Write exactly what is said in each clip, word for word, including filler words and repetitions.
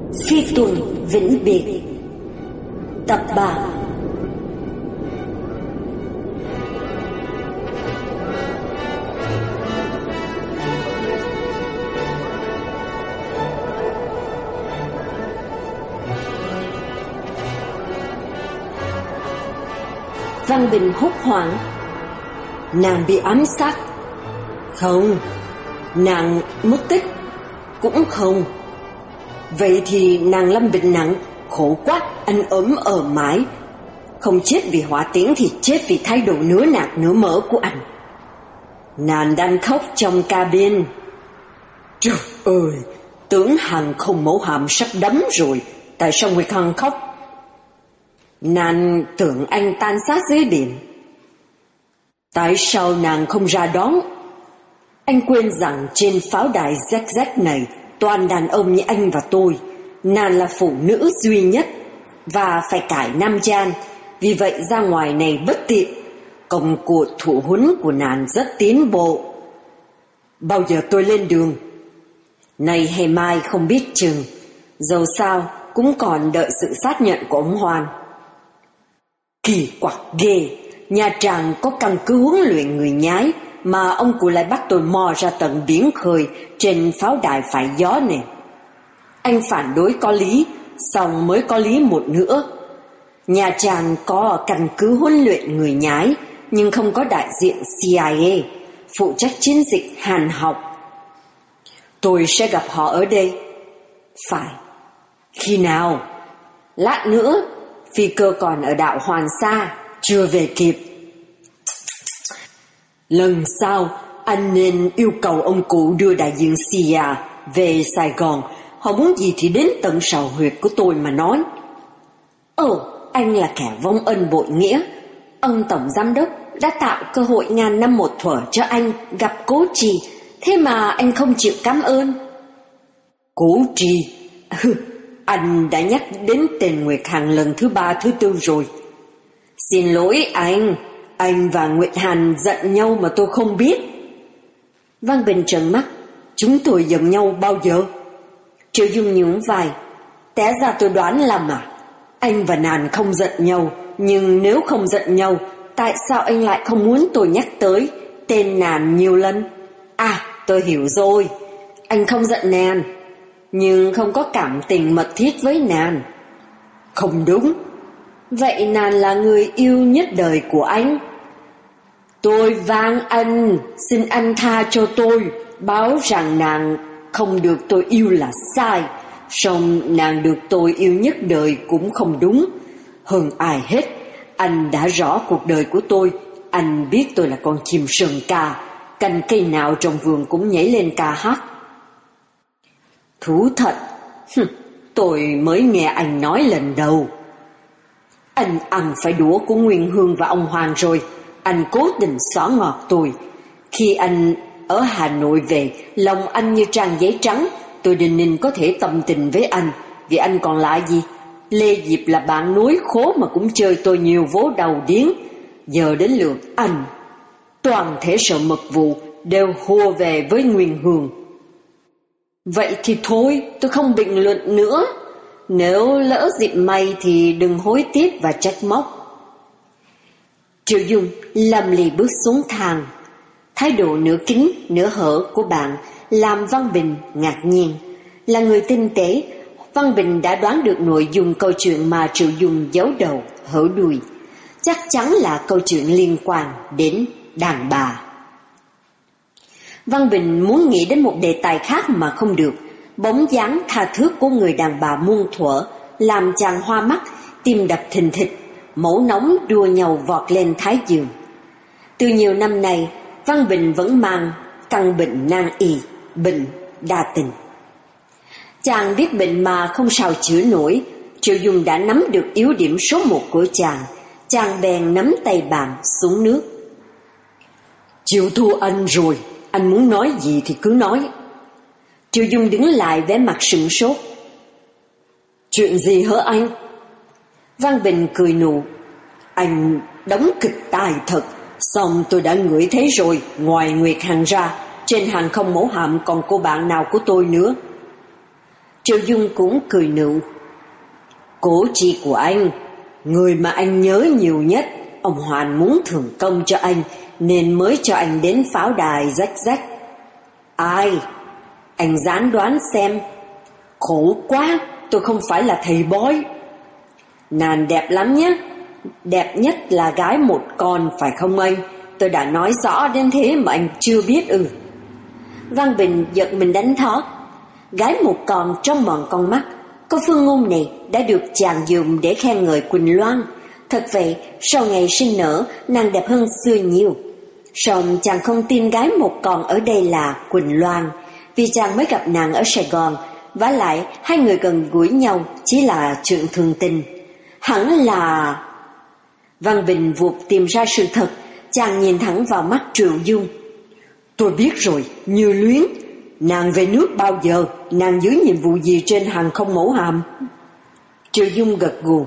Phi tuần vĩnh biệt. Tập ba. Văn Bình hốt hoảng. Nàng bị ám sát? Không. Nàng mất tích? Cũng không. Vậy thì nàng lâm bệnh nặng, khổ quá, anh ốm ở mãi. Không chết vì hỏa tiễn thì chết vì thái độ nửa nạc nửa mỡ của anh. Nàng đang khóc trong cabin. Trời ơi, tưởng Hằng không mẫu hàm sắp đấm rồi. Tại sao Nguyệt Hằng khóc? Nàng tưởng anh tan xác dưới biển. Tại sao nàng không ra đón? Anh quên rằng trên pháo đài rách rách này toàn đàn ông như anh và tôi. Nàng là phụ nữ duy nhất và phải cải nam trang. Vì vậy ra ngoài này bất tiện. Công cuộc thủ huấn của nàng rất tiến bộ. Bao giờ tôi lên đường? Nay hay mai không biết chừng. Dẫu sao cũng còn đợi sự xác nhận của ông Hoan. Kỳ quặc ghê. Nha Trang có căn cứ huấn luyện người nhái, mà ông cụ lại bắt tôi mò ra tận biển khơi trên pháo đài phải gió nè. Anh phản đối có lý, xong mới có lý một nữa. Nha Trang có căn cứ huấn luyện người nhái, nhưng không có đại diện C I A phụ trách chiến dịch hàn học. Tôi sẽ gặp họ ở đây. Phải. Khi nào? Lát nữa. Phi cơ còn ở đảo Hoàng Sa, chưa về kịp. Lần sau anh nên yêu cầu ông cụ đưa đại diện C I A về Sài Gòn. Họ muốn gì thì đến tận sào huyệt của tôi mà nói. Ồ, anh là kẻ vong ân bội nghĩa. Ông tổng giám đốc đã tạo cơ hội ngàn năm một thuở cho anh gặp Cố Trì, thế mà anh không chịu cảm ơn. Cố Trì? Anh đã nhắc đến tên Nguyệt Hằng lần thứ ba thứ tư rồi. Xin lỗi anh, anh và Nguyệt Hằng giận nhau mà tôi không biết. Văn Bình trợn mắt. Chúng tôi giận nhau bao giờ? Triệu Dung nhún vai. Té ra tôi đoán lầm à? Anh và nàng không giận nhau, nhưng nếu không giận nhau, tại sao anh lại không muốn tôi nhắc tới tên nàng nhiều lần? À, tôi hiểu rồi. Anh không giận nàng, nhưng không có cảm tình mật thiết với nàng. Không đúng. Vậy nàng là người yêu nhất đời của anh. Tôi van anh, xin anh tha cho tôi. Báo rằng nàng không được tôi yêu là sai, song nàng được tôi yêu nhất đời cũng không đúng. Hơn ai hết, anh đã rõ cuộc đời của tôi. Anh biết tôi là con chim sơn ca, cành cây nào trong vườn cũng nhảy lên ca hát. Thú thật. Hừm, tôi mới nghe anh nói lần đầu. Anh ăn phải đũa của Nguyên Hương và ông Hoàng rồi. Anh cố tình xóa ngọt tôi. Khi anh ở Hà Nội về, lòng anh như trang giấy trắng. Tôi đinh ninh có thể tâm tình với anh, vì anh còn lại gì? Lê Diệp là bạn núi khố mà cũng chơi tôi nhiều vố đầu điếng. Giờ đến lượt anh. Toàn thể sở mật vụ đều hùa về với Nguyên Hương. Vậy thì thôi, tôi không bình luận nữa. Nếu lỡ dịp may thì đừng hối tiếc và trách móc. Triệu Dung lầm lì bước xuống thang. Thái độ nửa kính nửa hở của bạn làm Văn Bình ngạc nhiên. Là người tinh tế, Văn Bình đã đoán được nội dung câu chuyện mà Triệu Dung giấu đầu hở đuôi. Chắc chắn là câu chuyện liên quan đến đàn bà. Văn Bình muốn nghĩ đến một đề tài khác mà không được. Bóng dáng tha thước của người đàn bà muôn thuở làm chàng hoa mắt, tim đập thình thịch, mẫu nóng đua nhau vọt lên thái dương. Từ nhiều năm nay, Văn Bình vẫn mang căn bệnh nan y, bệnh đa tình. Chàng biết bệnh mà không sao chữa nổi. Triệu Dung đã nắm được yếu điểm số một của chàng. Chàng bèn nắm tay bạn xuống nước. Chịu thua anh rồi. Anh muốn nói gì thì cứ nói. Triệu Dung đứng lại vẻ mặt sửng sốt. Chuyện gì hả anh? Văn Bình cười nụ. Anh đóng kịch tài thật. Xong tôi đã ngửi thấy rồi. Ngoài Nguyệt Hằng ra, trên hàng không mẫu hạm còn cô bạn nào của tôi nữa? Triệu Dung cũng cười nựu. Cố chị của anh, người mà anh nhớ nhiều nhất, ông Hoàn muốn thưởng công cho anh nên mới cho anh đến pháo đài rách rách. Ai? Anh gián đoán xem. Khổ quá, tôi không phải là thầy bói. Nàng đẹp lắm nhé. Đẹp nhất là gái một con phải không anh? Tôi đã nói rõ đến thế mà anh chưa biết ư? Văn Bình giật mình đánh thót. Gái một con trong mòn con mắt. Câu phương ngôn này đã được chàng dùng để khen ngợi Quỳnh Loan. Thật vậy, sau ngày sinh nở, nàng đẹp hơn xưa nhiều. Song chàng không tin gái một con ở đây là Quỳnh Loan, vì chàng mới gặp nàng ở Sài Gòn. Vả lại hai người gần gũi nhau chỉ là chuyện thường tình. Hẳn là... Văn Bình vụt tìm ra sự thật. Chàng nhìn thẳng vào mắt Triệu Dung. Tôi biết rồi, Như Luyến. Nàng về nước bao giờ? Nàng giữ nhiệm vụ gì trên hàng không mẫu hạm? Triệu Dung gật gù.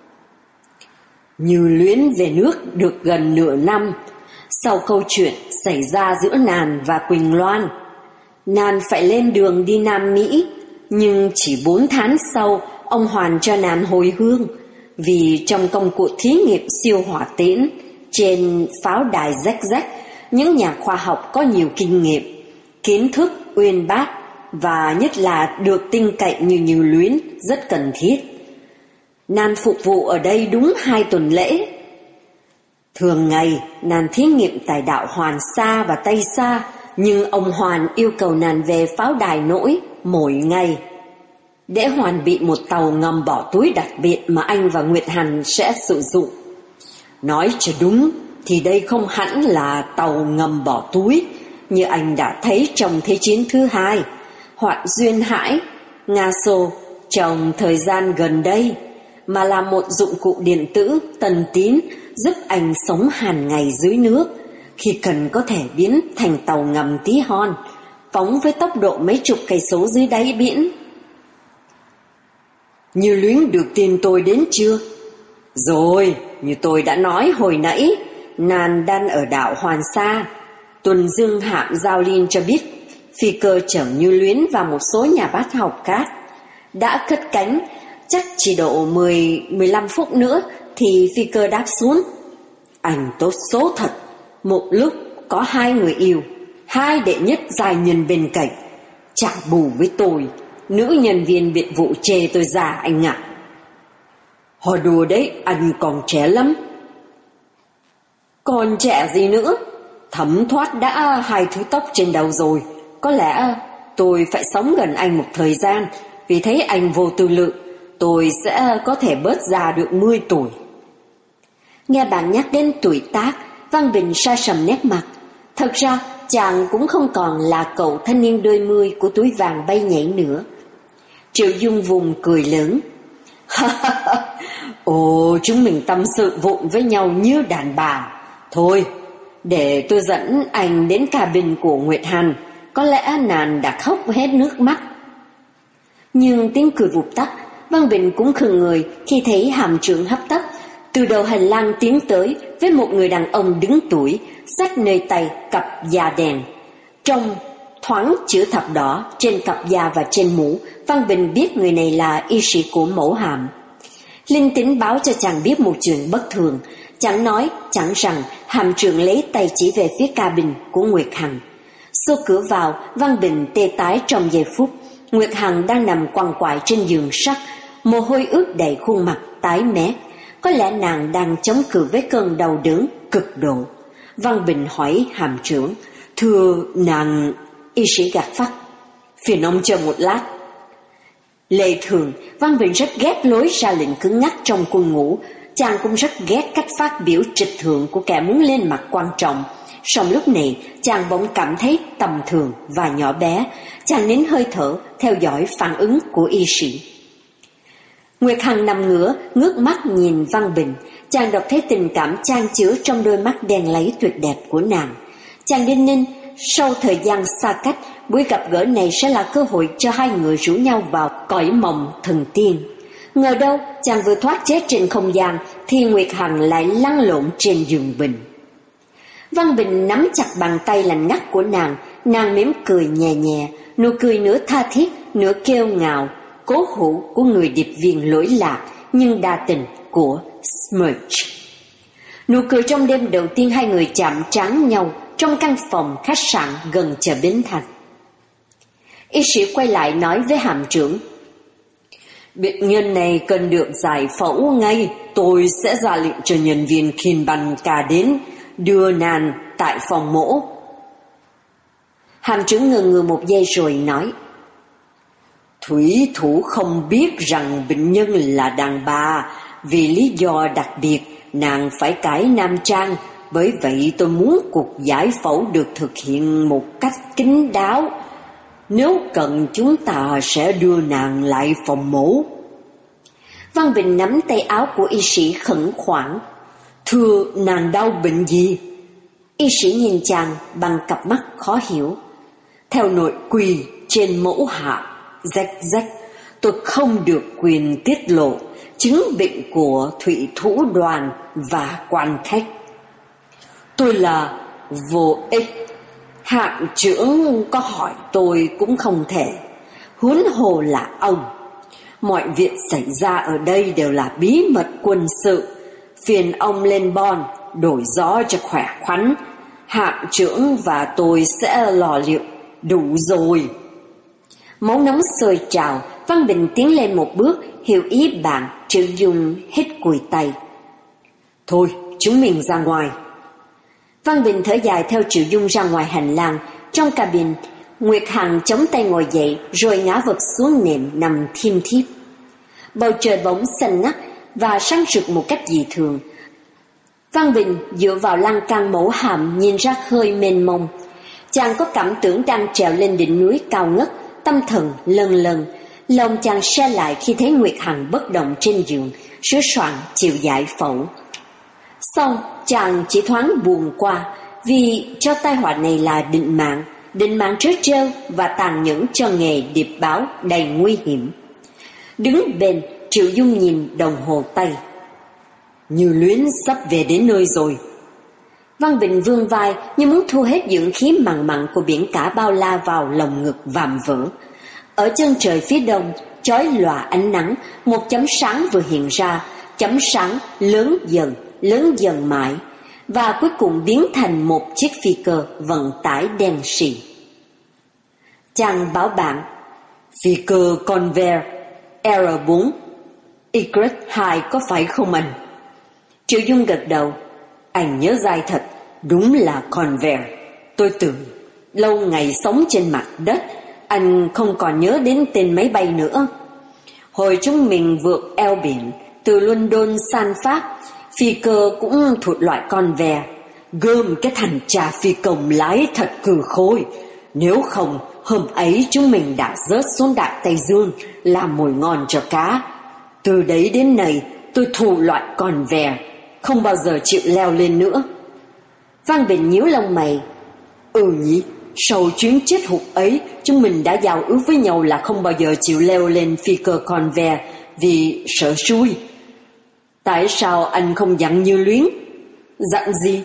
Như Luyến về nước được gần nửa năm sau câu chuyện xảy ra giữa nàng và Quỳnh Loan. Nàng phải lên đường đi Nam Mỹ, nhưng chỉ bốn tháng sau ông Hoàn cho nàng hồi hương, vì trong công cuộc thí nghiệm siêu hỏa tiễn trên pháo đài rách rách, những nhà khoa học có nhiều kinh nghiệm, kiến thức uyên bác và nhất là được tin cậy như Như Luyến rất cần thiết. Nàng phục vụ ở đây đúng hai tuần lễ. Thường ngày nàng thí nghiệm tại đảo Hoàn Sa và Tây Sa, nhưng ông Hoàn yêu cầu nàng về pháo đài nổi mỗi ngày để hoàn bị một tàu ngầm bỏ túi đặc biệt mà anh và Nguyệt Hằng sẽ sử dụng. Nói cho đúng thì đây không hẳn là tàu ngầm bỏ túi như anh đã thấy trong Thế chiến thứ hai hoặc Duyên Hải, Nga Xô trong thời gian gần đây, mà là một dụng cụ điện tử tân tiến giúp anh sống hàng ngày dưới nước, khi cần có thể biến thành tàu ngầm tí hon, phóng với tốc độ mấy chục cây số dưới đáy biển. Như Luyến được tin tôi đến chưa? Rồi, như tôi đã nói hồi nãy, nàng đang ở đảo Hoàn Sa. Tuần Dương hạm giao liên cho biết phi cơ chở Như Luyến và một số nhà bác học khác đã cất cánh. Chắc chỉ độ mười đến mười lăm phút nữa thì phi cơ đáp xuống. Anh tốt số thật. Một lúc có hai người yêu, hai đệ nhất giai nhân bên cạnh. Trả bù với tôi, nữ nhân viên biệt vụ chê tôi già anh ạ. Họ đùa đấy, anh còn trẻ lắm. Còn trẻ gì nữa? Thấm thoát đã hai thứ tóc trên đầu rồi. Có lẽ tôi phải sống gần anh một thời gian, vì thấy anh vô tư lự, tôi sẽ có thể bớt già được mười tuổi. Nghe bạn nhắc đến tuổi tác, Văn Bình sa sầm nét mặt. Thật ra chàng cũng không còn là cậu thanh niên đôi mươi của túi vàng bay nhảy nữa. Triệu Dung vùng cười lớn. Ồ, chúng mình tâm sự vụng với nhau như đàn bà. Thôi, để tôi dẫn anh đến cabin của Nguyệt Hằng, có lẽ nàng đã khóc hết nước mắt. Nhưng tiếng cười vụt tắt. Văn Bình cũng khựng người khi thấy hàm trưởng hấp tấp từ đầu hành lang tiến tới với một người đàn ông đứng tuổi, xách nơi tay cặp da đèn. Trong thoáng chữ thập đỏ trên cặp da và trên mũ, Văn Bình biết người này là y sĩ của mẫu hạm. Linh tính báo cho chàng biết một chuyện bất thường. Chẳng nói chẳng rằng, hàm trưởng lấy tay chỉ về phía cabin của Nguyệt Hằng. Xô cửa vào, Văn Bình tê tái trong giây phút. Nguyệt Hằng đang nằm quằn quại trên giường sắt, mồ hôi ướt đầy khuôn mặt tái mét. Có lẽ nàng đang chống cự với cơn đau đớn cực độ. Văn Bình hỏi hàm trưởng, thưa nàng... Y sĩ gạt phát, phiền ông chờ một lát. Lệ thường, Văn Bình rất ghét lối ra lệnh cứng ngắc trong quân ngũ. Chàng cũng rất ghét cách phát biểu trịch thượng của kẻ muốn lên mặt quan trọng. Song lúc này chàng bỗng cảm thấy tầm thường và nhỏ bé. Chàng nín hơi thở theo dõi phản ứng của y sĩ. Nguyệt Hằng nằm ngửa, ngước mắt nhìn Văn Bình. Chàng đọc thấy tình cảm chan chứa trong đôi mắt đen láy tuyệt đẹp của nàng. Chàng đinh ninh, sau thời gian xa cách, buổi gặp gỡ này sẽ là cơ hội cho hai người rủ nhau vào cõi mộng thần tiên. Ngờ đâu chàng vừa thoát chết trên không gian thì Nguyệt Hằng lại lăn lộn trên giường bình. Văn Bình nắm chặt bàn tay lạnh ngắt của nàng. Nàng mỉm cười nhẹ nhẹ, nụ cười nửa tha thiết nửa kêu ngạo, cố hữu của người điệp viên lỗi lạc nhưng đa tình của Smirch. Nụ cười trong đêm đầu tiên hai người chạm trán nhau trong căn phòng khách sạn gần chợ Bến Thành. Y sĩ quay lại nói với hàm trưởng: Bệnh nhân này cần được giải phẫu ngay. Tôi sẽ ra lệnh cho nhân viên Kinbanka đến đưa nàng tại phòng mổ. Hàm trưởng ngừng ngừ một giây rồi nói: Thủy thủ không biết rằng bệnh nhân là đàn bà. Vì lý do đặc biệt, nàng phải cải nam trang. Bởi vậy tôi muốn cuộc giải phẫu được thực hiện một cách kín đáo. Nếu cần, chúng ta sẽ đưa nàng lại phòng mổ. Văn Bình nắm tay áo của y sĩ khẩn khoản: Thưa, nàng đau bệnh gì? Y sĩ nhìn chàng bằng cặp mắt khó hiểu. Theo nội quy trên mẫu hạ rách rách, tôi không được quyền tiết lộ chứng bệnh của thủy thủ đoàn và quan khách. Tôi là vô ích. Hạng trưởng có hỏi tôi cũng không thể, huống hồ là ông. Mọi việc xảy ra ở đây đều là bí mật quân sự. Phiền ông lên bon đổi gió cho khỏe khoắn. Hạng trưởng và tôi sẽ lo liệu đủ rồi. Máu nóng sôi trào. Văn Bình tiến lên một bước, hiểu ý bạn. Triệu Dung hết cùi tay: Thôi, chúng mình ra ngoài. Văn Bình thở dài theo Triệu Dung ra ngoài hành lang. Trong cabin, Nguyệt Hằng chống tay ngồi dậy rồi ngã vật xuống nệm nằm thiêm thiếp. Bầu trời bỗng xanh ngắt và sáng rực một cách dị thường. Văn Bình dựa vào lan can mẫu hàm nhìn ra khơi mênh mông. Chàng có cảm tưởng đang trèo lên đỉnh núi cao ngất, tâm thần lâng lâng. Lòng chàng se lại khi thấy Nguyệt Hằng bất động trên giường, sửa soạn chịu giải phẫu. Xong, chàng chỉ thoáng buồn qua, vì cho tai họa này là định mạng, định mạng trớ trêu và tàn nhẫn cho nghề điệp báo đầy nguy hiểm. Đứng bên, Triệu Dung nhìn đồng hồ tay: Như Luyến sắp về đến nơi rồi. Văn Bình vươn vai như muốn thu hết dưỡng khí mặn mặn của biển cả bao la vào lồng ngực vạm vỡ. Ở chân trời phía đông, chói lòa ánh nắng, một chấm sáng vừa hiện ra, chấm sáng lớn dần, lớn dần mãi, và cuối cùng biến thành một chiếc phi cơ vận tải đen sì. Chàng bảo bạn: Phi cơ Convair R bốn Y hai có phải không anh? Triệu Dung gật đầu: Anh nhớ dai thật, đúng là Convair. Tôi tưởng lâu ngày sống trên mặt đất, anh không còn nhớ đến tên máy bay nữa. Hồi chúng mình vượt eo biển từ London sang Pháp, phi cơ cũng thuộc loại Convair. Gơm cái thằng cha phi công lái thật cừ khôi. Nếu không, hôm ấy chúng mình đã rớt xuống đạn Tây Dương làm mồi ngon cho cá. Từ đấy đến nay tôi thù loại Convair, không bao giờ chịu leo lên nữa. Văn Bình nhíu lông mày: Ừ nhỉ, sau chuyến chết hụt ấy, chúng mình đã giao ước với nhau là không bao giờ chịu leo lên phi cơ Convair vì sợ xui. Tại sao anh không dặn Như Luyến? Dặn gì?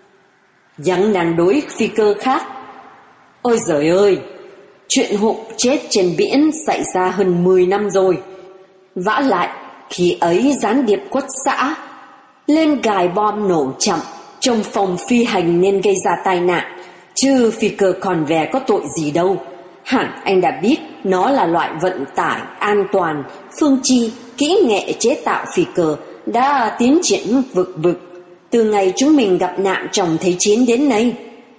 Dặn nàng đối phi cơ khác. Ôi giời ơi, chuyện hụt chết trên biển xảy ra hơn mười năm rồi. Vả lại, khi ấy gián điệp quất xã lên gài bom nổ chậm trong phòng phi hành nên gây ra tai nạn, chứ phi cơ Convair có tội gì đâu. Hẳn anh đã biết nó là loại vận tải an toàn. Phương Chi, kỹ nghệ chế tạo phi cơ đã tiến triển vực vực từ ngày chúng mình gặp nạn trong Thế chiến đến nay.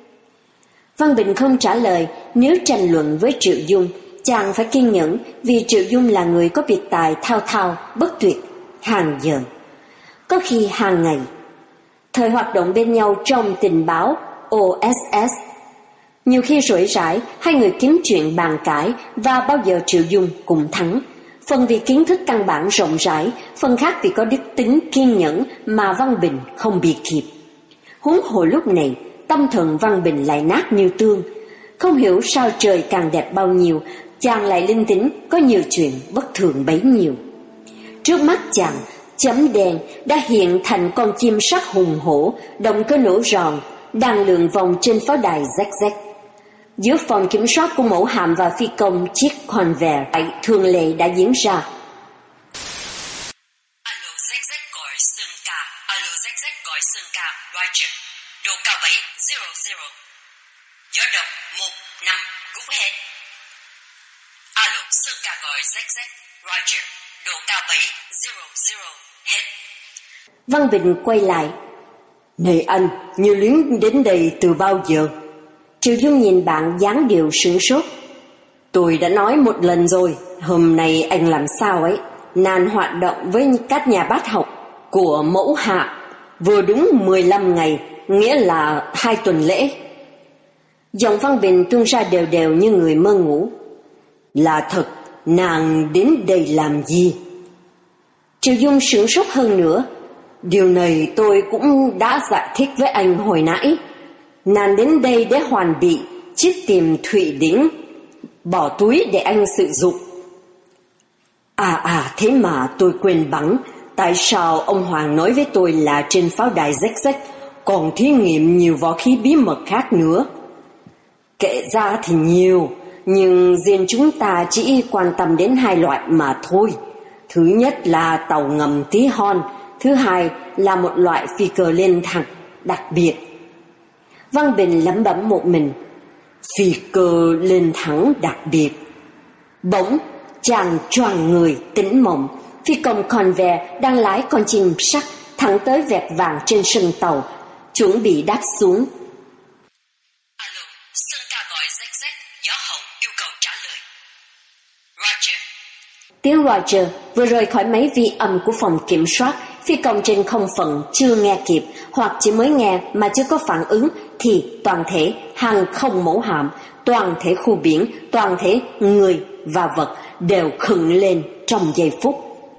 Văn Bình không trả lời. Nếu tranh luận với Triệu Dung, chàng phải kiên nhẫn, vì Triệu Dung là người có biệt tài thao thao bất tuyệt, hàng giờ, có khi hàng ngày. Thời hoạt động bên nhau trong tình báo O S S, nhiều khi rủi rãi, hai người kiếm chuyện bàn cãi và bao giờ Triệu Dung cũng thắng. Phần vì kiến thức căn bản rộng rãi, phần khác vì có đức tính kiên nhẫn mà Văn Bình không bị kịp. Huống hồ lúc này, tâm thần Văn Bình lại nát như tương. Không hiểu sao trời càng đẹp bao nhiêu, chàng lại linh tính có nhiều chuyện bất thường bấy nhiêu. Trước mắt chàng, chấm đen đã hiện thành con chim sắt hùng hổ, động cơ nổ giòn, đang lượn vòng trên pháo đài rách rách. Giữa phòng kiểm soát của mẫu hạm và phi công chiếc Convair thường lệ đã diễn ra. Alo Z Z gọi Sơn Ca, alo Z Z gọi Sơn Ca, Roger, độ cao bảy zero zero, gió động một năm, gút hết. Alo Sơn Ca gọi Z Z, Roger, độ cao bảy zero zero, hết. Văn Bình quay lại. Này anh, như luyến đến đây từ bao giờ? Triệu Dung nhìn bạn dáng điệu sửng sốt. Tôi đã nói một lần rồi, hôm nay anh làm sao ấy, nan hoạt động với các nhà bác học của mẫu hạ, vừa đúng mười lăm ngày, nghĩa là hai tuần lễ. Giọng Văn Bình tuôn ra đều đều như người mơ ngủ. Là thật, nàng đến đây làm gì? Triệu Dung sửng sốt hơn nữa. Điều này tôi cũng đã giải thích với anh hồi nãy. Nàng đến đây để hoàn bị, chiếc tìm Thụy Đỉnh, bỏ túi để anh sử dụng. À à, thế mà tôi quên bẵng, tại sao ông Hoàng nói với tôi là trên pháo đài Z Z còn thí nghiệm nhiều võ khí bí mật khác nữa. Kể ra thì nhiều, nhưng riêng chúng ta chỉ quan tâm đến hai loại mà thôi. Thứ nhất là tàu ngầm tí hon, thứ hai là một loại phi cơ lên thẳng đặc biệt. Văn Bình lẩm bẩm một mình. Phi cơ lên thẳng đặc biệt. Bỗng chàng choàng người tỉnh mộng. Phi công Convair đang lái con chim sắt thẳng tới vẹt vàng trên sân tàu, chuẩn bị đáp xuống. Alo, Sơn Ca gọi Z Z, gió hậu yêu cầu trả lời. Roger. Tiếng Roger vừa rời khỏi máy vi âm của phòng kiểm soát. Phi công trên không phận chưa nghe kịp, hoặc chỉ mới nghe mà chưa có phản ứng, thì toàn thể hàng không mẫu hạm, toàn thể khu biển, toàn thể người và vật đều khựng lên trong giây phút.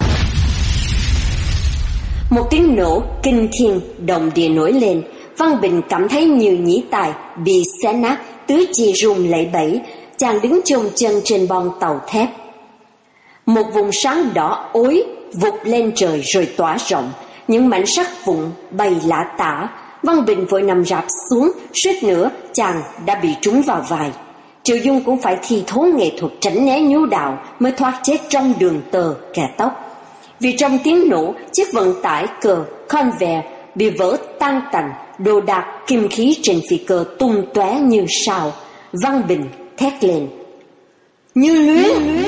Một tiếng nổ kinh thiên động địa nổi lên. Văn Bình cảm thấy như nhĩ tài bị xé nát, tứ chi run lẩy bẩy. Chàng đứng chôn chân trên bon tàu thép. Một vùng sáng đỏ ối vụt lên trời rồi tỏa rộng, những mảnh sắt vụn bay lả tả. Văn Bình vội nằm rạp xuống, suýt nữa chàng đã bị trúng vào vai. Triệu Dung cũng phải thi thố nghệ thuật tránh né nhú đạo mới thoát chết trong đường tơ kẻ tóc. Vì trong tiếng nổ, chiếc vận tải cờ Convair bị vỡ tan tành, đồ đạc kim khí trên phi cơ tung tóe như sao. Văn Bình thét lên. Như luyến!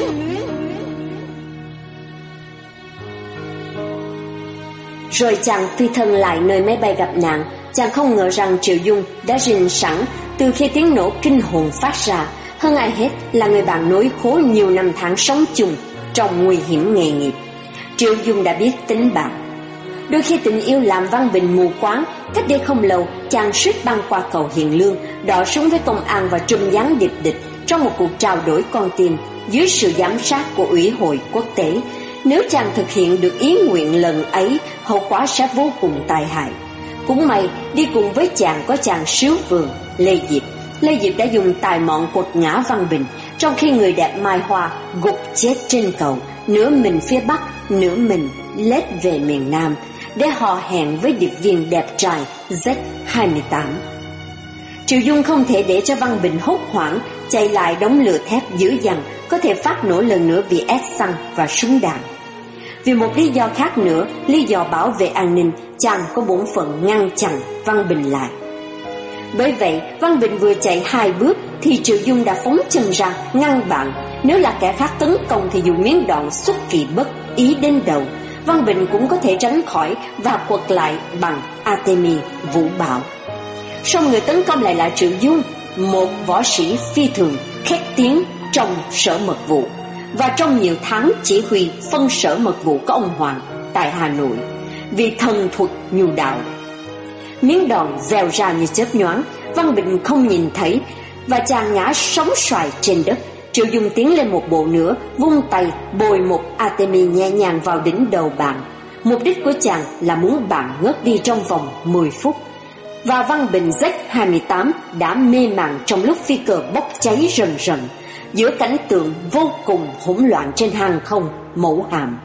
Rồi chàng phi thân lại nơi máy bay gặp nạn. Chàng không ngờ rằng Triệu Dung đã rình sẵn từ khi tiếng nổ kinh hồn phát ra. Hơn ai hết là người bạn nối khố nhiều năm tháng sống chung trong nguy hiểm nghề nghiệp. Triệu Dung đã biết tính bạn. Đôi khi tình yêu làm Văn Bình mù quáng. Cách đây không lâu, chàng suýt băng qua cầu Hiền Lương, đọ súng với công an và trung gián điệp địch trong một cuộc trao đổi con tin dưới sự giám sát của Ủy hội quốc tế. Nếu chàng thực hiện được ý nguyện lần ấy, hậu quả sẽ vô cùng tai hại. Cũng may, đi cùng với chàng có chàng sứ vườn, Lê Diệp. Lê Diệp đã dùng tài mọn quật ngã Văn Bình, trong khi người đẹp Mai Hoa gục chết trên cầu, nửa mình phía Bắc, nửa mình lết về miền Nam, để hò hẹn với điệp viên đẹp trai Z hai mươi tám. Triệu Dung không thể để cho Văn Bình hốt hoảng chạy lại đống lửa thép dữ dằn có thể phát nổ lần nữa vì ép xăng và súng đạn. Vì một lý do khác nữa, lý do bảo vệ an ninh, chàng có bổn phận ngăn chặn Văn Bình lại. Bởi vậy, Văn Bình vừa chạy hai bước thì Triệu Dung đã phóng chân ra ngăn bạn. Nếu là kẻ khác tấn công thì dù miếng đòn xuất kỳ bất ý đến đầu, Văn Bình cũng có thể tránh khỏi và quật lại bằng Artemis vũ bạo. Song người tấn công lại là Triệu Dung, một võ sĩ phi thường khét tiếng trong sở mật vụ và trong nhiều tháng chỉ huy phân sở mật vụ của ông Hoàng tại Hà Nội vì thần thuật nhu đạo. Miếng đòn vèo ra như chớp nhoáng, Văn Bình không nhìn thấy và chàng ngã sóng xoài trên đất. Triệu Dung tiến lên một bộ nữa, vung tay bồi một Artemis nhẹ nhàng vào đỉnh đầu bạn. Mục đích của chàng là muốn bạn ngất đi trong vòng mười phút. Và Văn Bình Z hai mươi tám đã mê màng trong lúc phi cơ bốc cháy rần rần giữa cảnh tượng vô cùng hỗn loạn trên hàng không mẫu hạm.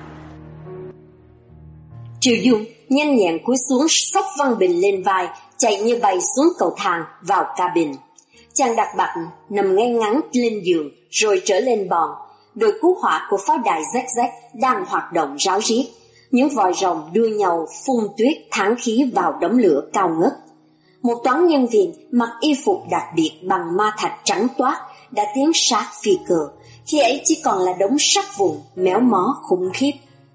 Triệu Dung nhanh nhẹn cúi xuống xốc Văn Bình lên vai, chạy như bay xuống cầu thang vào cabin. Chàng đặt bạch nằm ngay ngắn lên giường rồi trở lên bòn. Đội cứu hỏa của pháo đài rách rách đang hoạt động ráo riết. Những vòi rồng đua nhau phun tuyết thắng khí vào đống lửa cao ngất. Một toán nhân viên mặc y phục đặc biệt bằng ma thạch trắng toát đã tiến sát phi cơ, khi ấy chỉ còn là đống sắt vụn méo mó khủng khiếp.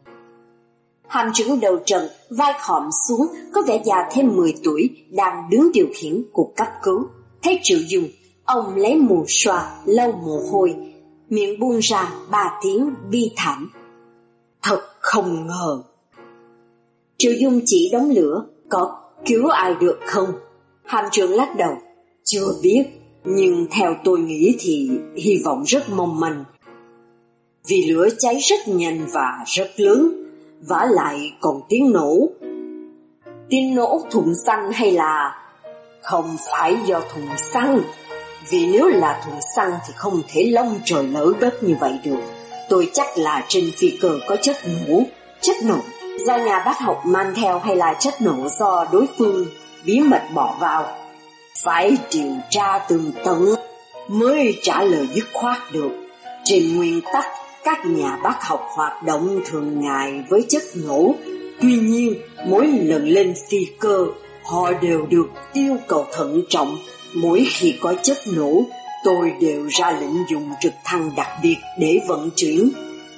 Hàm trưởng đầu trận, vai khom xuống, có vẻ già thêm mười tuổi, đang đứng điều khiển cuộc cấp cứu. Thấy Triệu Dung, ông lấy mù xoa lau mồ hôi, miệng buông ra ba tiếng bi thảm. Thật không ngờ. Triệu Dung chỉ đống lửa, có cứu ai được không? Hàm trưởng lắc đầu, chưa biết, nhưng theo tôi nghĩ thì hy vọng rất mong manh. Vì lửa cháy rất nhanh và rất lớn, vả lại còn tiếng nổ. Tiếng nổ thùng xăng hay là... Không phải do thùng xăng, vì nếu là thùng xăng thì không thể lông trời lỡ đất như vậy được. Tôi chắc là trên phi cơ có chất nổ. Chất nổ do nhà bác học mang theo hay là chất nổ do đối phương bí mật bỏ vào? Phải điều tra tường tận mới trả lời dứt khoát được. Trên nguyên tắc, các nhà bác học hoạt động thường ngày với chất nổ. Tuy nhiên, mỗi lần lên phi cơ, họ đều được yêu cầu thận trọng. Mỗi khi có chất nổ, tôi đều ra lệnh dùng trực thăng đặc biệt để vận chuyển.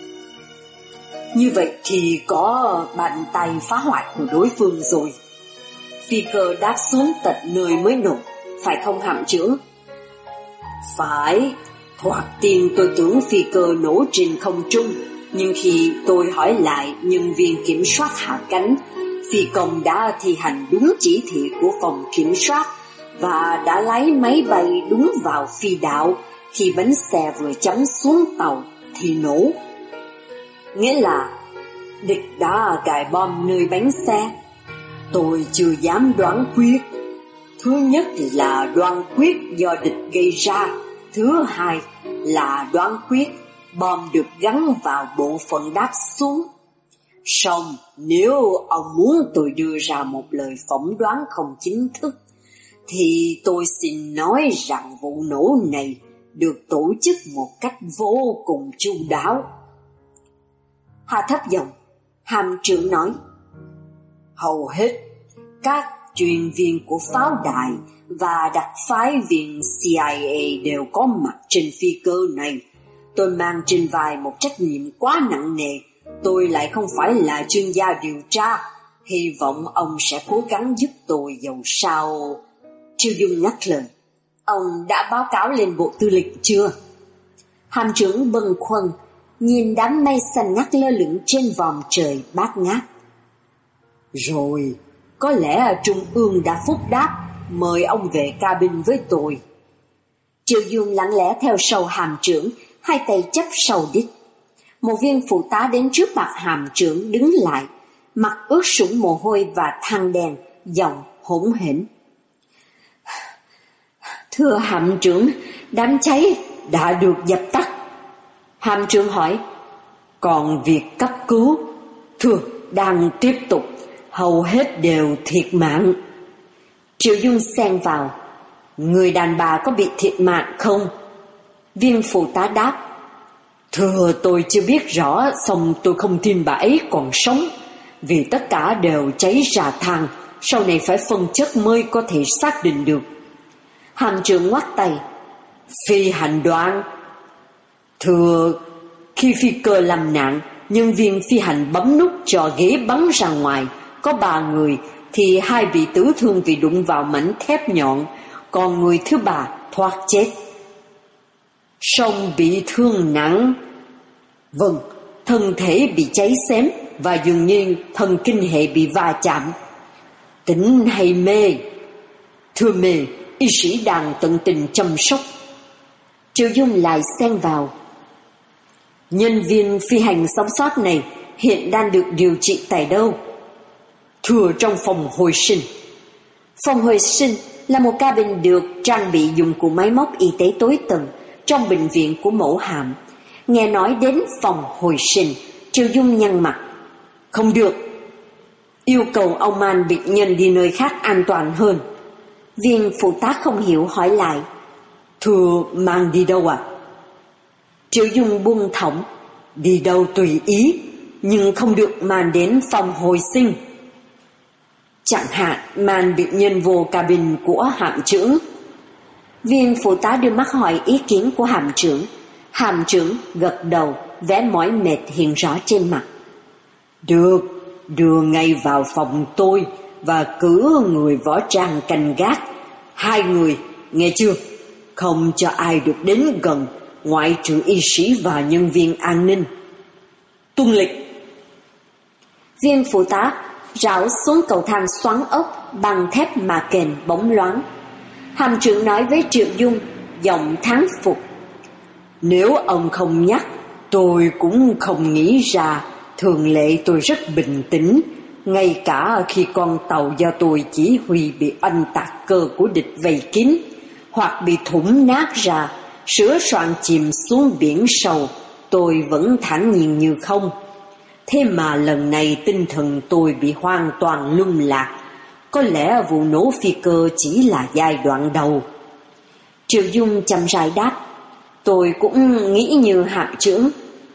Như vậy thì có bàn tay phá hoại của đối phương rồi. Phi cơ đáp xuống tận nơi mới nổ, phải không hạm trưởng? Phải. Thoạt tiên tôi tưởng phi cơ nổ trên không trung, nhưng khi tôi hỏi lại nhân viên kiểm soát hạ cánh, phi công đã thi hành đúng chỉ thị của phòng kiểm soát và đã lái máy bay đúng vào phi đạo. Khi bánh xe vừa chấm xuống tàu thì nổ. Nghĩa là địch đã cài bom nơi bánh xe. Tôi chưa dám đoán quyết. Thứ nhất là đoán quyết do địch gây ra. Thứ hai là đoán quyết bom được gắn vào bộ phận đáp xuống. Song nếu ông muốn tôi đưa ra một lời phỏng đoán không chính thức, thì tôi xin nói rằng vụ nổ này được tổ chức một cách vô cùng chu đáo. Hạ thấp giọng, hàm trưởng nói, hầu hết các chuyên viên của pháo đài và đặc phái viên C I A đều có mặt trên phi cơ này. Tôi mang trên vai một trách nhiệm quá nặng nề. Tôi lại không phải là chuyên gia điều tra. Hy vọng ông sẽ cố gắng giúp tôi dầu sao. Triệu Dung ngắt lời, ông đã báo cáo lên bộ tư lệnh chưa? Hàm trưởng bâng khuâng nhìn đám mây xanh ngắt lơ lửng trên vòm trời bát ngát. Rồi, có lẽ Trung ương đã phúc đáp, mời ông về cabin với tôi. Triệu Dung lặng lẽ theo sau hàm trưởng, hai tay chấp sau đít. Một viên phụ tá đến trước mặt hàm trưởng đứng lại, mặt ướt sũng mồ hôi và than đen, giọng hỗn hển. Thưa hàm trưởng, đám cháy đã được dập tắt. Hàm trưởng hỏi, còn việc cấp cứu? Thưa, đang tiếp tục, hầu hết đều thiệt mạng. Triệu Dung xen vào, người đàn bà có bị thiệt mạng không? Viên phụ tá đáp, thưa tôi chưa biết rõ, song tôi không tin bà ấy còn sống, vì tất cả đều cháy ra than, sau này phải phân chất mới có thể xác định được. Hàm trưởng ngoắt tay, phi hành đoàn. Thưa, khi phi cơ làm nạn, nhân viên phi hành bấm nút cho ghế bắn ra ngoài, có ba người, thì hai bị tử thương vì đụng vào mảnh thép nhọn, còn người thứ ba thoát chết. Song bị thương nặng. Vâng, thân thể bị cháy xém và dường như thần kinh hệ bị va chạm. Tỉnh hay mê? Thưa mê, y sĩ đang tận tình chăm sóc. Triệu Dung lại xen vào, nhân viên phi hành sống sót này hiện đang được điều trị tại đâu? Thưa, trong phòng hồi sinh. Phòng hồi sinh là một cabin được trang bị dụng cụ máy móc y tế tối tầng trong bệnh viện của mẫu hạm. Nghe nói đến phòng hồi sinh, Triệu Dung nhăn mặt. Không được, yêu cầu ông mang bệnh nhân đi nơi khác an toàn hơn. Viên phụ tá không hiểu hỏi lại, Thưa, mang đi đâu à? Triệu Dung buông thõng. Đi đâu tùy ý, nhưng không được mang đến phòng hồi sinh. Chẳng hạn mang bệnh nhân vô cabin của hạm trưởng. Viên phụ tá đưa mắt hỏi ý kiến của hạm trưởng. Hạm trưởng gật đầu, vẻ mỏi mệt hiện rõ trên mặt. Được, đưa ngay vào phòng tôi và cử người võ trang canh gác. Hai người, nghe chưa? Không cho ai được đến gần, ngoại trừ y sĩ và nhân viên an ninh. Tuân lệnh. Viên phụ tá rảo xuống cầu thang xoắn ốc bằng thép mà kềnh bóng loáng. Hàm trưởng nói với Triệu Dung, giọng thán phục. Nếu ông không nhắc, tôi cũng không nghĩ ra. Thường lệ tôi rất bình tĩnh, ngay cả khi con tàu do tôi chỉ huy bị oanh tạc cơ của địch vây kín, hoặc bị thủng nát ra, sửa soạn chìm xuống biển sâu, tôi vẫn thản nhiên như không. Thế mà lần này tinh thần tôi bị hoàn toàn lung lạc. Có lẽ vụ nổ phi cơ chỉ là giai đoạn đầu. Triệu Dung chậm rãi đáp. Tôi cũng nghĩ như hạm trưởng.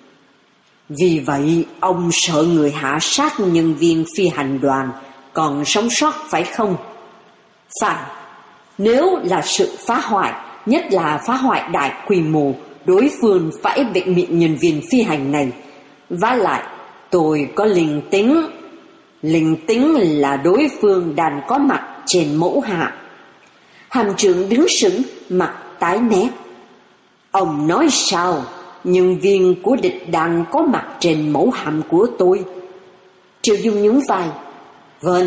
Vì vậy ông sợ người hạ sát nhân viên phi hành đoàn còn sống sót phải không? Phải. Nếu là sự phá hoại, nhất là phá hoại đại quy mô, đối phương phải bịt miệng nhân viên phi hành này. Vả lại, tôi có linh tính. Linh tính là đối phương đang có mặt trên mẫu hạm. Hàm trưởng đứng sững, mặt tái mét. Ông nói sao? Nhân viên của địch đang có mặt trên mẫu hạm của tôi. Triệu Dung nhún vai. Vâng.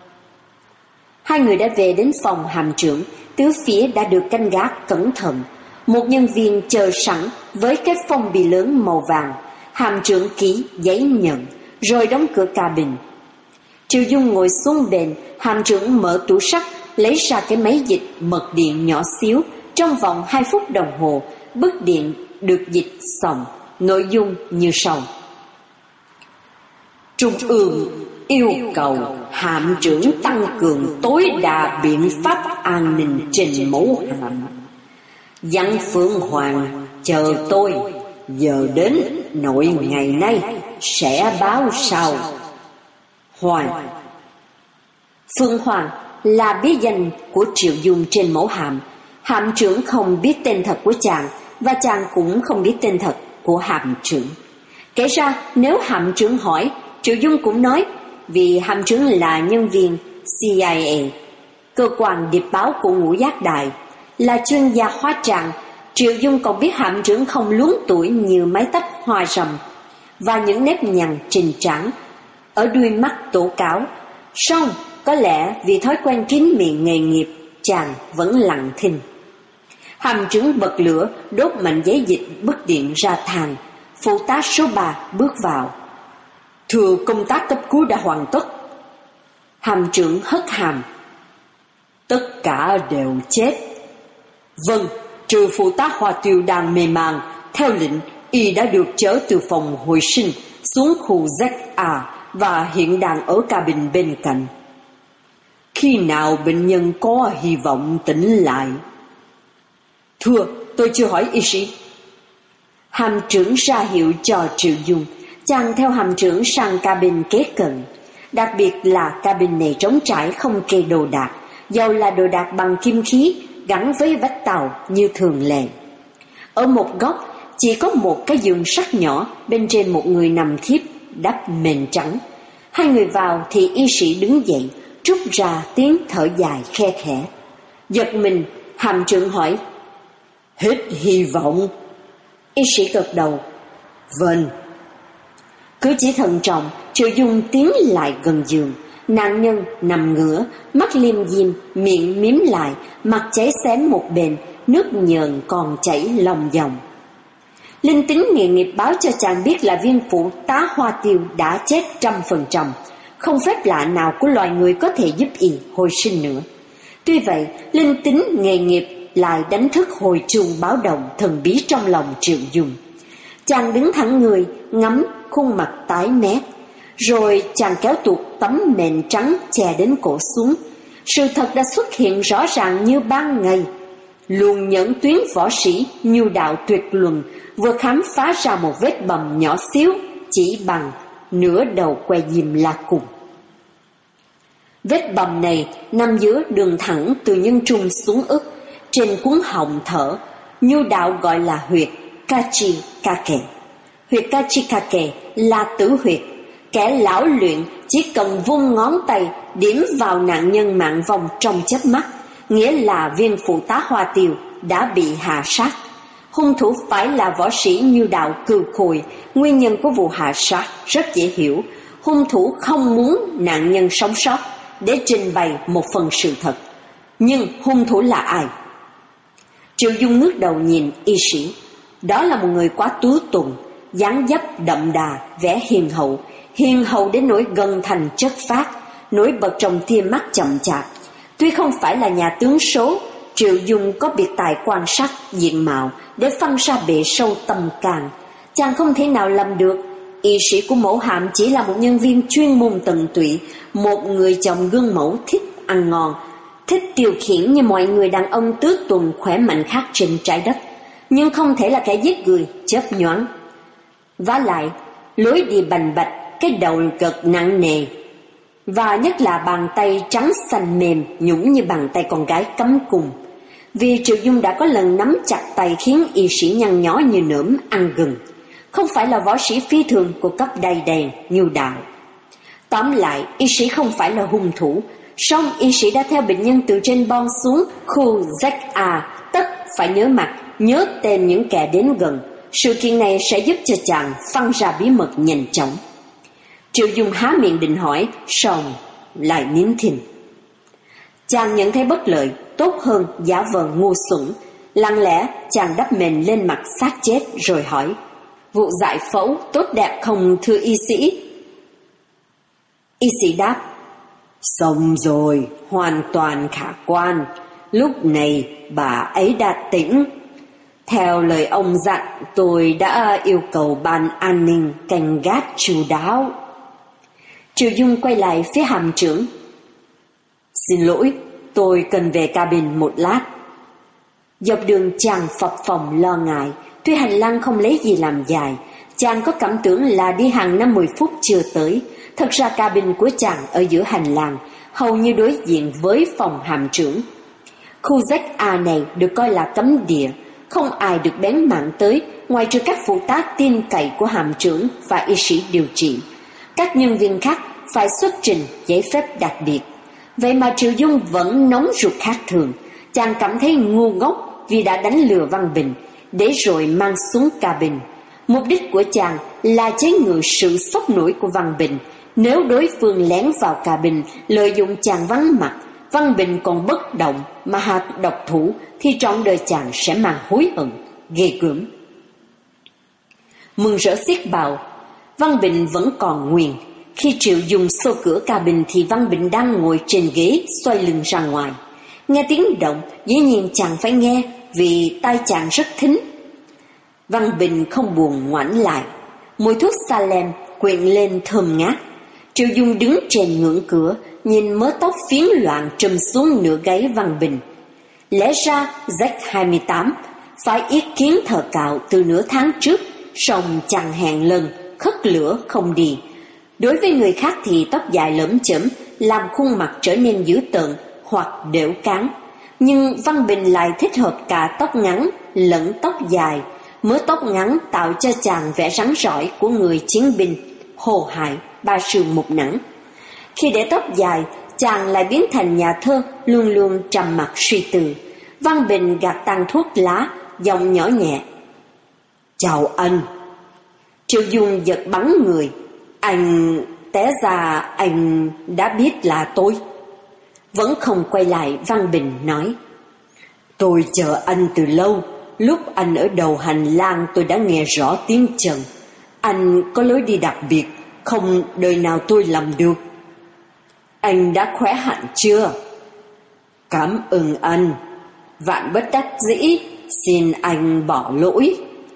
Hai người đã về đến phòng hàm trưởng. Tứ phía đã được canh gác cẩn thận. Một nhân viên chờ sẵn với cái phong bì lớn màu vàng. Hàm trưởng ký giấy nhận, rồi đóng cửa cabin. Triệu Dung ngồi xuống bên. Hàm trưởng mở tủ sắt, lấy ra cái máy dịch mật điện nhỏ xíu. Trong vòng hai phút đồng hồ, bức điện được dịch xong. Nội dung như sau. Trung ương yêu cầu hạm trưởng tăng cường tối đa biện pháp an ninh trên mẫu hạm. Văn Phương Hoàng chờ tôi, giờ đến nội ngày nay sẽ báo sau. Hoàng. Phương Hoàng là bí danh của Triệu Dung trên mẫu hạm. Hạm trưởng không biết tên thật của chàng, và chàng cũng không biết tên thật của hạm trưởng. Kể ra nếu hạm trưởng hỏi, Triệu Dung cũng nói, vì hạm trưởng là nhân viên C I A, cơ quan điệp báo của Ngũ Giác Đài, là chuyên gia hóa trang. Triệu Dung còn biết hạm trưởng không luống tuổi như mái tóc hoa râm và những nếp nhăn trình trắng ở đuôi mắt tổ cáo. Song có lẽ vì thói quen kín miệng nghề nghiệp, chàng vẫn lặng thinh. Hàm trưởng bật lửa, đốt mạnh giấy dịch bức điện ra thang. Phụ tá số ba bước vào. Thưa, công tác cấp cứu đã hoàn tất. Hàm trưởng hất hàm. Tất cả đều chết. Vâng, trừ phụ tá Hoa Tiêu đang mê man. Theo lệnh, y đã được chở từ phòng hồi sinh xuống khu Z A và hiện đang ở cabin bên cạnh. Khi nào bệnh nhân có hy vọng tỉnh lại? Thưa, tôi chưa hỏi y sĩ. Hàm trưởng ra hiệu cho Triệu Dung. Chàng theo hàm trưởng sang cabin kế cận. Đặc biệt là cabin này trống trải, không kê đồ đạc, dầu là đồ đạc bằng kim khí gắn với vách tàu như thường lệ. Ở một góc chỉ có một cái giường sắt nhỏ, bên trên một người nằm thiếp đắp mền trắng. Hai người vào thì y sĩ đứng dậy, trút ra tiếng thở dài khe khẽ. Giật mình, hàm trưởng hỏi. Hết hy vọng? Y sĩ gật đầu. Vâng. Cứ chỉ thận trọng, Triệu Dung tiến lại gần giường. Nạn nhân nằm ngửa, mắt liêm diêm, miệng mím lại, mặt cháy xém một bên, nước nhờn còn chảy lòng dòng. Linh tính nghề nghiệp báo cho chàng biết là viên phụ tá Hoa Tiêu đã chết trăm phần trăm. Không phép lạ nào của loài người có thể giúp y hồi sinh nữa. Tuy vậy, linh tính nghề nghiệp lại đánh thức hồi chuông báo động thần bí trong lòng Triệu Dung. Chàng đứng thẳng người, ngắm khuôn mặt tái mét. Rồi chàng kéo tuột tấm mền trắng che đến cổ xuống. Sự thật đã xuất hiện rõ ràng như ban ngày. Luôn nhẫn tuyến võ sĩ nhu đạo tuyệt luân vừa khám phá ra một vết bầm nhỏ xíu chỉ bằng nửa đầu que diêm la cùng. Vết bầm này nằm giữa đường thẳng từ nhân trung xuống ức, trên cuống họng thở, nhu đạo gọi là huyệt Kachikake. Huyệt Kachikake là tử huyệt, kẻ lão luyện chỉ cần vung ngón tay điểm vào nạn nhân mạng vong trong chớp mắt, nghĩa là viên phụ tá hoa tiêu đã bị hạ sát. Hung thủ phải là võ sĩ nhu đạo cừu khôi. Nguyên nhân của vụ hạ sát rất dễ hiểu. Hung thủ không muốn nạn nhân sống sót để trình bày một phần sự thật. Nhưng hung thủ là ai? Triệu Dung ngước đầu nhìn y sĩ. Đó là một người quá tú tùng, dáng dấp đậm đà, vẻ hiền hậu, hiền hậu đến nỗi gần thành chất phác, nổi bật trong tia mắt chậm chạp. Tuy không phải là nhà tướng số, Triệu Dung có biệt tài quan sát diện mạo để phân ra bề sâu tâm can. Chàng không thể nào làm được. Y sĩ của mẫu hạm chỉ là một nhân viên chuyên môn tận tụy, một người chồng gương mẫu thích ăn ngon, thích tiêu khiển như mọi người đàn ông tứ tuần khỏe mạnh khác trên trái đất, nhưng không thể là kẻ giết người chớp nhoáng. Vả lại, lối đi bành bạch, cái đầu gật nặng nề, và nhất là bàn tay trắng xanh mềm nhũng như bàn tay con gái cắm cùn. Vì Triệu Dung đã có lần nắm chặt tay khiến y sĩ nhăn nhó như nỡm ăn gừng, không phải là võ sĩ phi thường của cấp đầy đèn nhu đạo. Tóm lại, y sĩ không phải là hung thủ, song y sĩ đã theo bệnh nhân từ trên bon xuống khu Z A, tất phải nhớ mặt, nhớ tên những kẻ đến gần. Sự kiện này sẽ giúp cho chàng phân ra bí mật nhanh chóng. Triệu Dung há miệng định hỏi, song lại nín thinh. Chàng nhận thấy bất lợi, tốt hơn giả vờ ngu xuẩn. Lặng lẽ chàng đắp mền lên mặt xác chết rồi hỏi, vụ giải phẫu tốt đẹp không thưa y sĩ? Y sĩ đáp, xong rồi, hoàn toàn khả quan. Lúc này bà ấy đã tỉnh. Theo lời ông dặn, tôi đã yêu cầu ban an ninh canh gác chu đáo. Triệu Dung quay lại phía hàm trưởng. Xin lỗi, tôi cần về cabin một lát. Dọc đường chàng phập phồng lo ngại. Tuy hành lang không lấy gì làm dài, chàng có cảm tưởng là đi hàng năm mười phút chưa tới. Thật ra cabin của chàng ở giữa hành lang, hầu như đối diện với phòng hàm trưởng. Khu Z A này được coi là cấm địa, không ai được bén mảng tới ngoài trừ các phụ tá tin cậy của hàm trưởng và y sĩ điều trị. Các nhân viên khác phải xuất trình giấy phép đặc biệt. Vậy mà Triệu Dung vẫn nóng ruột khác thường. Chàng cảm thấy ngu ngốc vì đã đánh lừa Văn Bình, để rồi mang xuống cabin. Mục đích của chàng là chế ngự sự sốc nổi của Văn Bình. Nếu đối phương lén vào cabin, lợi dụng chàng vắng mặt, Văn Bình còn bất động mà hạ độc thủ, thì trọn đời chàng sẽ mang hối hận ghê gớm. Mừng rỡ xiết bào, Văn Bình vẫn còn nguyên. Khi Triệu Dung xô cửa cabin thì Văn Bình đang ngồi trên ghế xoay lưng ra ngoài. Nghe tiếng động, dĩ nhiên chàng phải nghe vì tai chàng rất thính. Văn Bình không buồn ngoảnh lại, mùi thuốc Salem quyện lên thơm ngát. Triệu Dung đứng trên ngưỡng cửa, nhìn mớ tóc phiến loạn trùm xuống nửa gáy Văn Bình. Lẽ ra Z hai mươi tám phải ý kiến thờ cạo từ nửa tháng trước, song chàng hẹn lần khất lửa không đi. Đối với người khác thì tóc dài lởm chởm làm khuôn mặt trở nên dữ tợn hoặc đểu cáng, nhưng Văn Bình lại thích hợp cả tóc ngắn lẫn tóc dài. Mớ tóc ngắn tạo cho chàng vẻ rắn rỏi của người chiến binh hồ hại ba sườn một nắng. Khi để tóc dài, chàng lại biến thành nhà thơ luôn luôn trầm mặc suy tư. Văn Bình gạt tàn thuốc lá, giọng nhỏ nhẹ, chào anh. Triệu Dung giật bắn người. Anh, té ra anh đã biết là tôi. Vẫn không quay lại, Văn Bình nói, tôi chờ anh từ lâu. Lúc anh ở đầu hành lang tôi đã nghe rõ tiếng chân. Anh có lối đi đặc biệt, không đời nào tôi làm được. Anh đã khỏe hẳn chưa? Cảm ơn anh. Vạn bất đắc dĩ, xin anh bỏ lỗi.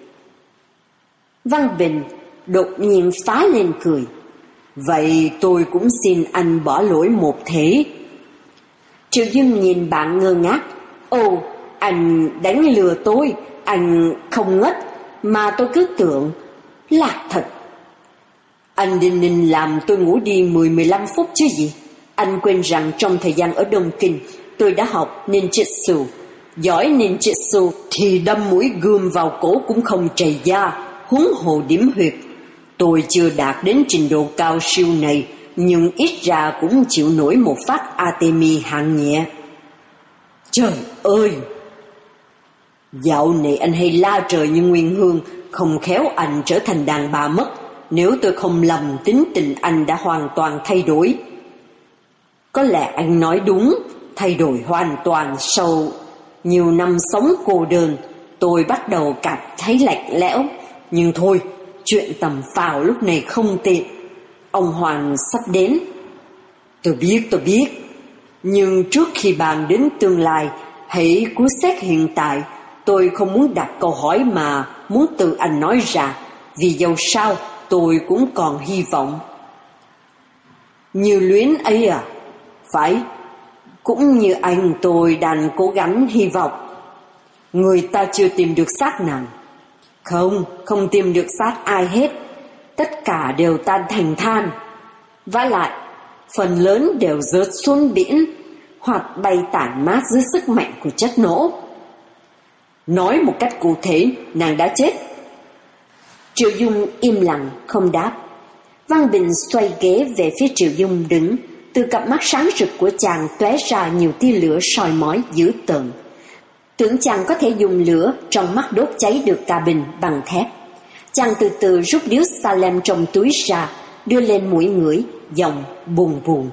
Văn Bình đột nhiên phá lên cười. Vậy tôi cũng xin anh bỏ lỗi một thế. Triệu Dung nhìn bạn ngơ ngác. Ồ, anh đánh lừa tôi, anh không ngất, mà tôi cứ tưởng lạc thật. Anh định định làm tôi ngủ đi mười mười lăm phút chứ gì. Anh quên rằng trong thời gian ở Đông Kinh, tôi đã học ninjutsu. Giỏi ninjutsu thì đâm mũi gươm vào cổ cũng không chảy da, huống hồ điểm huyệt. Tôi chưa đạt đến trình độ cao siêu này, nhưng ít ra cũng chịu nổi một phát Artemis hạng nhẹ. Trời ơi! Dạo này anh hay la trời như Nguyên Hương, không khéo anh trở thành đàn bà mất. Nếu tôi không lầm, tính tình anh đã hoàn toàn thay đổi. Có lẽ anh nói đúng, thay đổi hoàn toàn sau nhiều năm sống cô đơn. Tôi bắt đầu cảm thấy lạnh lẽo. Nhưng thôi, chuyện tầm phào lúc này không tiện. Ông Hoàn sắp đến. Tôi biết, tôi biết. Nhưng trước khi bàn đến tương lai, hãy cứu xét hiện tại. Tôi không muốn đặt câu hỏi mà muốn tự anh nói ra, vì dẫu sao tôi cũng còn hy vọng. Như Luyến ấy à? Phải, cũng như anh tôi đang cố gắng hy vọng. Người ta chưa tìm được xác nàng. Không, không tìm được xác ai hết. Tất cả đều tan thành than. Vả lại, phần lớn đều rớt xuống biển hoặc bay tản mát dưới sức mạnh của chất nổ. Nói một cách cụ thể, nàng đã chết. Triệu Dung im lặng không đáp. Văn Bình xoay ghế về phía Triệu Dung đứng. Từ cặp mắt sáng rực của chàng tóe ra nhiều tia lửa soi mói dữ tợn. Tưởng chàng có thể dùng lửa trong mắt đốt cháy được cả bình bằng thép. Chàng từ từ rút điếu Salem trong túi ra, đưa lên mũi ngửi, giọng buồn buồn.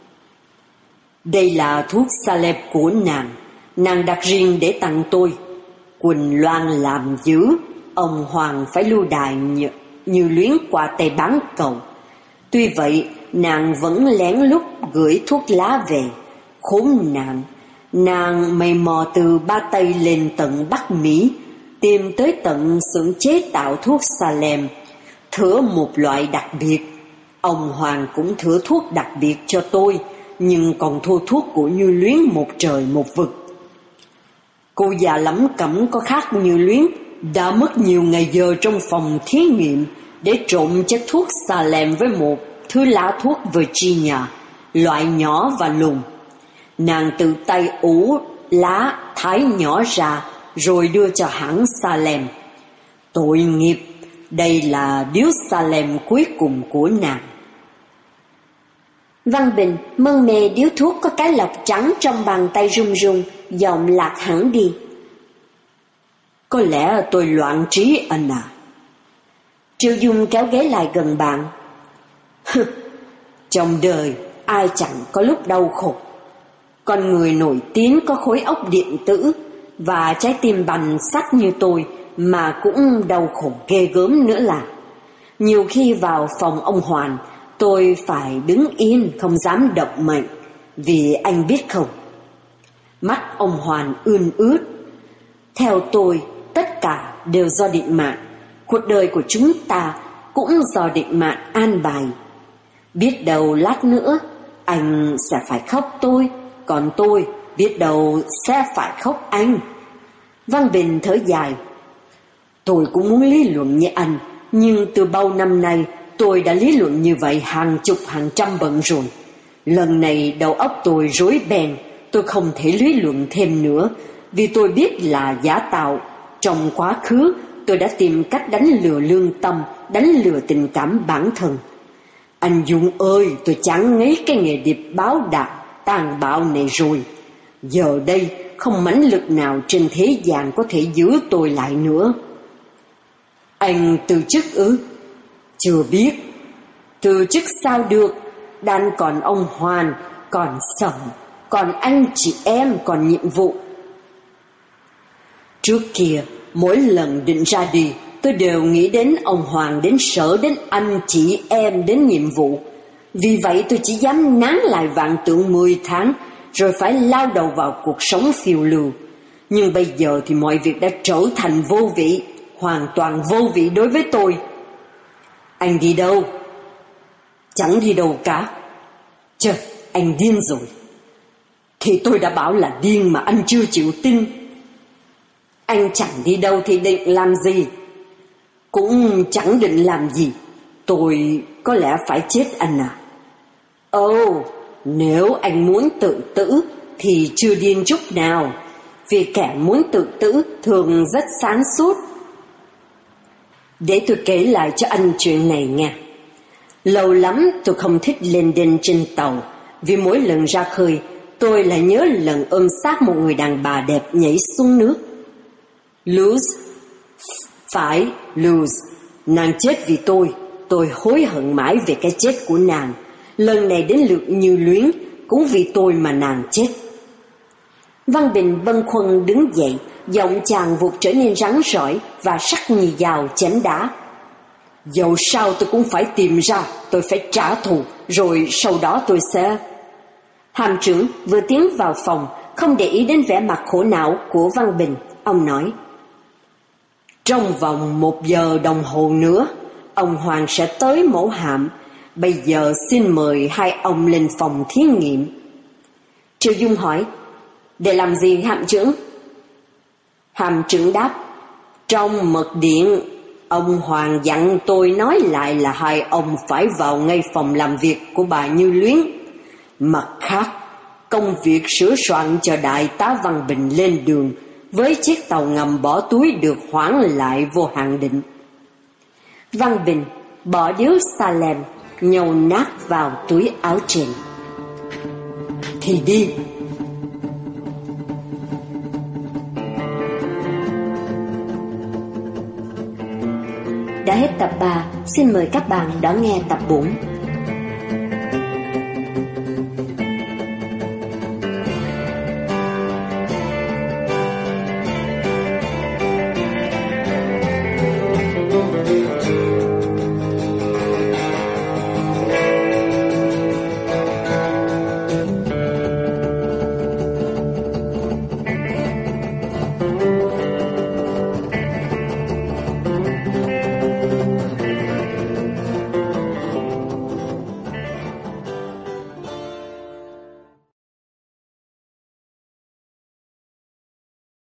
Đây là thuốc Salem của nàng. Nàng đặt riêng để tặng tôi. Quỳnh Loan làm dữ, ông Hoàng phải lưu đài như, như Luyến qua tay bán cầu. Tuy vậy, nàng vẫn lén lút gửi thuốc lá về. Khốn nạn, nàng mày mò từ Ba Tây lên tận Bắc Mỹ, tìm tới tận xưởng chế tạo thuốc Salem, thửa một loại đặc biệt. Ông Hoàng cũng thửa thuốc đặc biệt cho tôi, nhưng còn thua thuốc của Như Luyến một trời một vực. Cô già lắm cẩm có khác Như Luyến, đã mất nhiều ngày giờ trong phòng thí nghiệm để trộn chất thuốc Salem với một thứ lá thuốc Virginia, loại nhỏ và lùn. Nàng tự tay ủ lá thái nhỏ ra rồi đưa cho hãng Salem. Tội nghiệp, đây là điếu Salem cuối cùng của nàng. Văn Bình mân mê điếu thuốc có cái lọc trắng trong bàn tay run run, giọng lạc hẳn đi. Có lẽ tôi loạn trí anh à. Triệu Dung kéo ghế lại gần bạn. Trong đời ai chẳng có lúc đau khổ. Con người nổi tiếng có khối óc điện tử và trái tim bằng sắt như tôi mà cũng đau khổ ghê gớm nữa là. Nhiều khi vào phòng ông Hoàn, tôi phải đứng yên không dám động mạnh. Vì anh biết không, mắt ông Hoàn ươn ướt. Theo tôi, tất cả đều do định mạng. Cuộc đời của chúng ta cũng do định mạng an bài. Biết đâu lát nữa anh sẽ phải khóc tôi, còn tôi biết đâu sẽ phải khóc anh. Văn Bình thở dài. Tôi cũng muốn lý luận như anh, nhưng từ bao năm nay tôi đã lý luận như vậy hàng chục hàng trăm bận rồi. Lần này đầu óc tôi rối beng, tôi không thể lý luận thêm nữa, vì tôi biết là giả tạo. Trong quá khứ tôi đã tìm cách đánh lừa lương tâm, đánh lừa tình cảm bản thân. Anh Dung ơi, tôi chán ngấy cái nghề điệp báo đạp tàn bạo này rồi. Giờ đây không mãnh lực nào trên thế gian có thể giữ tôi lại nữa. Anh từ chức ư? Chưa biết. Từ chức sao được? Đang còn ông Hoàn, còn Sầm, còn anh chị em, còn nhiệm vụ. Trước kia, mỗi lần định ra đi, tôi đều nghĩ đến ông Hoàng, đến Sở, đến anh chị em, đến nhiệm vụ. Vì vậy tôi chỉ dám nán lại vạn tượng mười tháng, rồi phải lao đầu vào cuộc sống phiêu lưu. Nhưng bây giờ thì mọi việc đã trở thành vô vị, hoàn toàn vô vị đối với tôi. Anh đi đâu? Chẳng đi đâu cả. Trời, anh điên rồi. Thì tôi đã bảo là điên mà anh chưa chịu tin. Anh chẳng đi đâu thì định làm gì? Cũng chẳng định làm gì. Tôi có lẽ phải chết anh à? Ồ, oh, nếu anh muốn tự tử thì chưa điên chút nào, vì kẻ muốn tự tử thường rất sáng suốt. Để tôi kể lại cho anh chuyện này nha. Lâu lắm tôi không thích lên đên trên tàu, vì mỗi lần ra khơi tôi lại nhớ lần ôm xác một người đàn bà đẹp nhảy xuống nước. Luz, phải Luz, nàng chết vì tôi. Tôi hối hận mãi về cái chết của nàng. Lần này đến lượt Như Luyến, cũng vì tôi mà nàng chết. Văn Bình bâng khuâng đứng dậy, giọng chàng vụt trở nên rắn rỏi và sắc như dao chém đá. Dẫu sao tôi cũng phải tìm ra, tôi phải trả thù, rồi sau đó tôi sẽ... Hàm trưởng vừa tiến vào phòng, không để ý đến vẻ mặt khổ não của Văn Bình. Ông nói: trong vòng một giờ đồng hồ nữa, ông Hoàng sẽ tới mẫu hạm. Bây giờ xin mời hai ông lên phòng thí nghiệm. Triệu Dung hỏi: để làm gì hạm trưởng? Hàm trưởng đáp: trong mật điện, ông Hoàng dặn tôi nói lại là hai ông phải vào ngay phòng làm việc của bà Như Luyến. Mặt khác, công việc sửa soạn cho đại tá Văn Bình lên đường với chiếc tàu ngầm bỏ túi được hoãn lại vô hạn định. Văn Bình bỏ điếu Salem nhầu nát vào túi áo trên. Thì đi. Đã hết tập ba, xin mời các bạn đón nghe tập bốn.